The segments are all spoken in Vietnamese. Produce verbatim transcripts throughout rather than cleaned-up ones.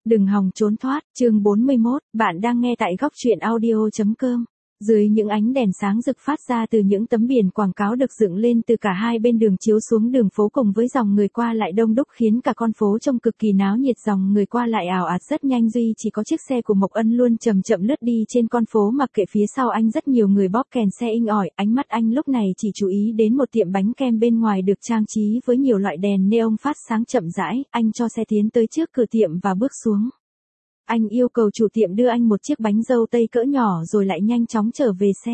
Đừng hòng trốn thoát, chương bốn mươi mốt, bạn đang nghe tại góc truyện audio chấm com. Dưới những ánh đèn sáng rực phát ra từ những tấm biển quảng cáo được dựng lên từ cả hai bên đường chiếu xuống đường phố cùng với dòng người qua lại đông đúc khiến cả con phố trông cực kỳ náo nhiệt, dòng người qua lại ào ạt rất nhanh, duy chỉ có chiếc xe của Mộc Ân luôn chậm chậm lướt đi trên con phố, mặc kệ phía sau anh rất nhiều người bóp kèn xe inh ỏi. Ánh mắt anh lúc này chỉ chú ý đến một tiệm bánh kem bên ngoài được trang trí với nhiều loại đèn neon phát sáng chậm rãi. Anh cho xe tiến tới trước cửa tiệm và bước xuống. Anh yêu cầu chủ tiệm đưa anh một chiếc bánh dâu tây cỡ nhỏ rồi lại nhanh chóng trở về xe.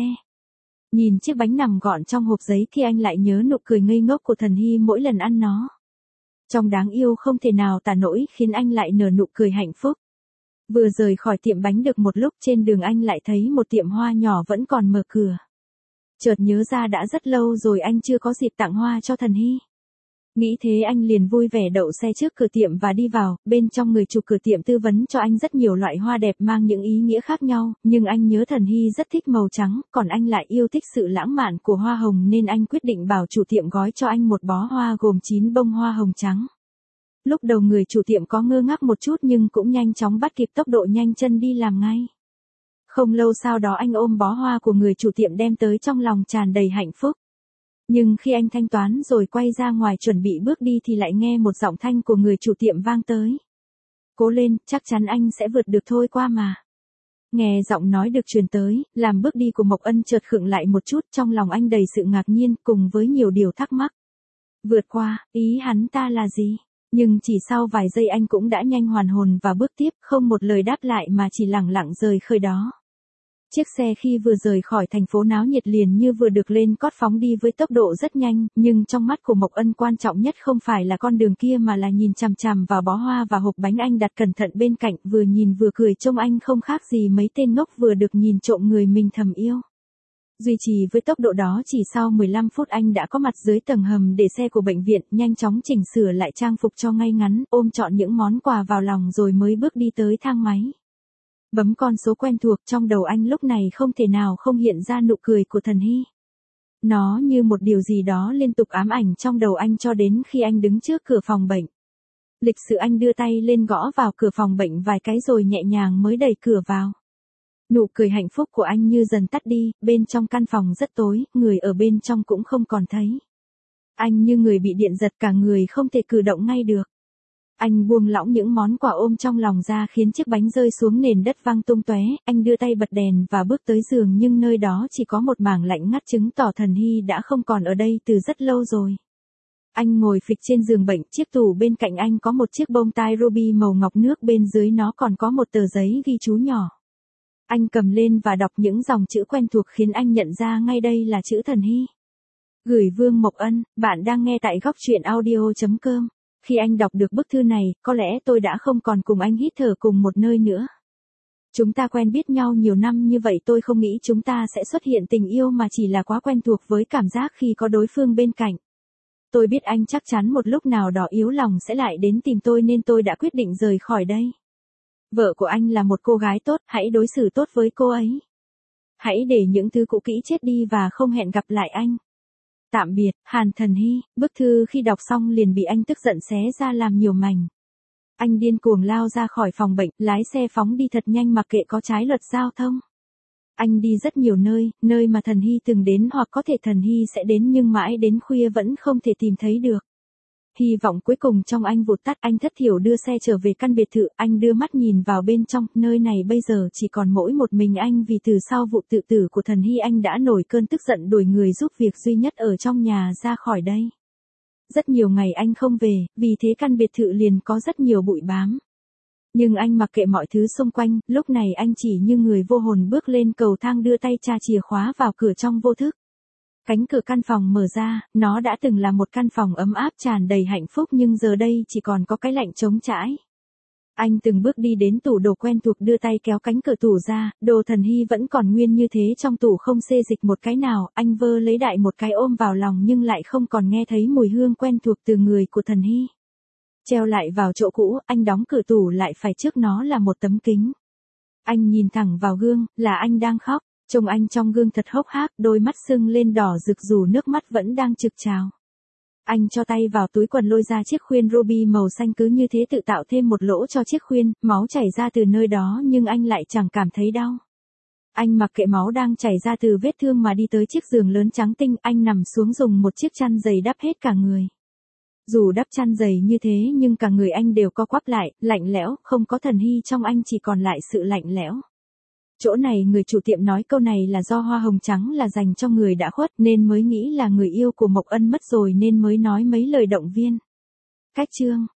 Nhìn chiếc bánh nằm gọn trong hộp giấy thì anh lại nhớ nụ cười ngây ngốc của Thần Hy mỗi lần ăn nó. Trong đáng yêu không thể nào tả nổi khiến anh lại nở nụ cười hạnh phúc. Vừa rời khỏi tiệm bánh được một lúc, trên đường anh lại thấy một tiệm hoa nhỏ vẫn còn mở cửa. Chợt nhớ ra đã rất lâu rồi anh chưa có dịp tặng hoa cho Thần Hy. Nghĩ thế anh liền vui vẻ đậu xe trước cửa tiệm và đi vào. Bên trong người chủ cửa tiệm tư vấn cho anh rất nhiều loại hoa đẹp mang những ý nghĩa khác nhau, nhưng anh nhớ Thần Hy rất thích màu trắng, còn anh lại yêu thích sự lãng mạn của hoa hồng nên anh quyết định bảo chủ tiệm gói cho anh một bó hoa gồm chín bông hoa hồng trắng. Lúc đầu người chủ tiệm có ngơ ngác một chút nhưng cũng nhanh chóng bắt kịp tốc độ, nhanh chân đi làm ngay. Không lâu sau đó anh ôm bó hoa của người chủ tiệm đem tới, trong lòng tràn đầy hạnh phúc. Nhưng khi anh thanh toán rồi quay ra ngoài chuẩn bị bước đi thì lại nghe một giọng thanh của người chủ tiệm vang tới. Cố lên, chắc chắn anh sẽ vượt được thôi qua mà. Nghe giọng nói được truyền tới, làm bước đi của Mộc Ân chợt khựng lại một chút, trong lòng anh đầy sự ngạc nhiên cùng với nhiều điều thắc mắc. Vượt qua, ý hắn ta là gì? Nhưng chỉ sau vài giây anh cũng đã nhanh hoàn hồn và bước tiếp, không một lời đáp lại mà chỉ lẳng lặng rời khơi đó. Chiếc xe khi vừa rời khỏi thành phố náo nhiệt liền như vừa được lên cót phóng đi với tốc độ rất nhanh, nhưng trong mắt của Mộc Ân quan trọng nhất không phải là con đường kia mà là nhìn chằm chằm vào bó hoa và hộp bánh anh đặt cẩn thận bên cạnh, vừa nhìn vừa cười, trông anh không khác gì mấy tên ngốc vừa được nhìn trộm người mình thầm yêu. Duy trì với tốc độ đó, chỉ sau mười lăm phút anh đã có mặt dưới tầng hầm để xe của bệnh viện, nhanh chóng chỉnh sửa lại trang phục cho ngay ngắn, ôm trọn những món quà vào lòng rồi mới bước đi tới thang máy. Bấm con số quen thuộc, trong đầu anh lúc này không thể nào không hiện ra nụ cười của Thần Hy. Nó như một điều gì đó liên tục ám ảnh trong đầu anh cho đến khi anh đứng trước cửa phòng bệnh. Lịch sự anh đưa tay lên gõ vào cửa phòng bệnh vài cái rồi nhẹ nhàng mới đẩy cửa vào. Nụ cười hạnh phúc của anh như dần tắt đi, bên trong căn phòng rất tối, người ở bên trong cũng không còn thấy. Anh như người bị điện giật, cả người không thể cử động ngay được. Anh buông lỏng những món quà ôm trong lòng ra khiến chiếc bánh rơi xuống nền đất văng tung tóe. Anh đưa tay bật đèn và bước tới giường, nhưng nơi đó chỉ có một mảng lạnh ngắt chứng tỏ Thần Hy đã không còn ở đây từ rất lâu rồi. Anh ngồi phịch trên giường bệnh, chiếc tủ bên cạnh anh có một chiếc bông tai ruby màu ngọc nước, bên dưới nó còn có một tờ giấy ghi chú nhỏ. Anh cầm lên và đọc những dòng chữ quen thuộc khiến anh nhận ra ngay đây là chữ Thần Hy. Gửi Vương Mộc Ân, bạn đang nghe tại góc truyện audio chấm com. Khi anh đọc được bức thư này, có lẽ tôi đã không còn cùng anh hít thở cùng một nơi nữa. Chúng ta quen biết nhau nhiều năm như vậy, tôi không nghĩ chúng ta sẽ xuất hiện tình yêu mà chỉ là quá quen thuộc với cảm giác khi có đối phương bên cạnh. Tôi biết anh chắc chắn một lúc nào đó yếu lòng sẽ lại đến tìm tôi nên tôi đã quyết định rời khỏi đây. Vợ của anh là một cô gái tốt, hãy đối xử tốt với cô ấy. Hãy để những thứ cũ kỹ chết đi và không hẹn gặp lại anh. Tạm biệt, Hàn Thần Hy. Bức thư khi đọc xong liền bị anh tức giận xé ra làm nhiều mảnh. Anh điên cuồng lao ra khỏi phòng bệnh, lái xe phóng đi thật nhanh mặc kệ có trái luật giao thông. Anh đi rất nhiều nơi, nơi mà Thần Hy từng đến hoặc có thể Thần Hy sẽ đến, nhưng mãi đến khuya vẫn không thể tìm thấy được. Hy vọng cuối cùng trong anh vụt tắt, anh thất thiểu đưa xe trở về căn biệt thự. Anh đưa mắt nhìn vào bên trong, nơi này bây giờ chỉ còn mỗi một mình anh, vì từ sau vụ tự tử của Thần Hy anh đã nổi cơn tức giận đuổi người giúp việc duy nhất ở trong nhà ra khỏi đây. Rất nhiều ngày anh không về, vì thế căn biệt thự liền có rất nhiều bụi bám. Nhưng anh mặc kệ mọi thứ xung quanh, lúc này anh chỉ như người vô hồn bước lên cầu thang, đưa tay tra chìa khóa vào cửa trong vô thức. Cánh cửa căn phòng mở ra, nó đã từng là một căn phòng ấm áp tràn đầy hạnh phúc nhưng giờ đây chỉ còn có cái lạnh trống trải. Anh từng bước đi đến tủ đồ quen thuộc, đưa tay kéo cánh cửa tủ ra, đồ Thần Hy vẫn còn nguyên như thế, trong tủ không xê dịch một cái nào. Anh vơ lấy đại một cái ôm vào lòng nhưng lại không còn nghe thấy mùi hương quen thuộc từ người của Thần Hy. Treo lại vào chỗ cũ, anh đóng cửa tủ lại, phải trước nó là một tấm kính. Anh nhìn thẳng vào gương, là anh đang khóc. Trông anh trong gương thật hốc hác, đôi mắt sưng lên đỏ rực dù nước mắt vẫn đang trực trào. Anh cho tay vào túi quần lôi ra chiếc khuyên ruby màu xanh, cứ như thế tự tạo thêm một lỗ cho chiếc khuyên, máu chảy ra từ nơi đó nhưng anh lại chẳng cảm thấy đau. Anh mặc kệ máu đang chảy ra từ vết thương mà đi tới chiếc giường lớn trắng tinh, anh nằm xuống dùng một chiếc chăn dày đắp hết cả người. Dù đắp chăn dày như thế nhưng cả người anh đều co quắp lại, lạnh lẽo, không có thần hy trong anh, chỉ còn lại sự lạnh lẽo. Chỗ này người chủ tiệm nói câu này là do hoa hồng trắng là dành cho người đã khuất nên mới nghĩ là người yêu của Mộc Ân mất rồi nên mới nói mấy lời động viên. Cách chương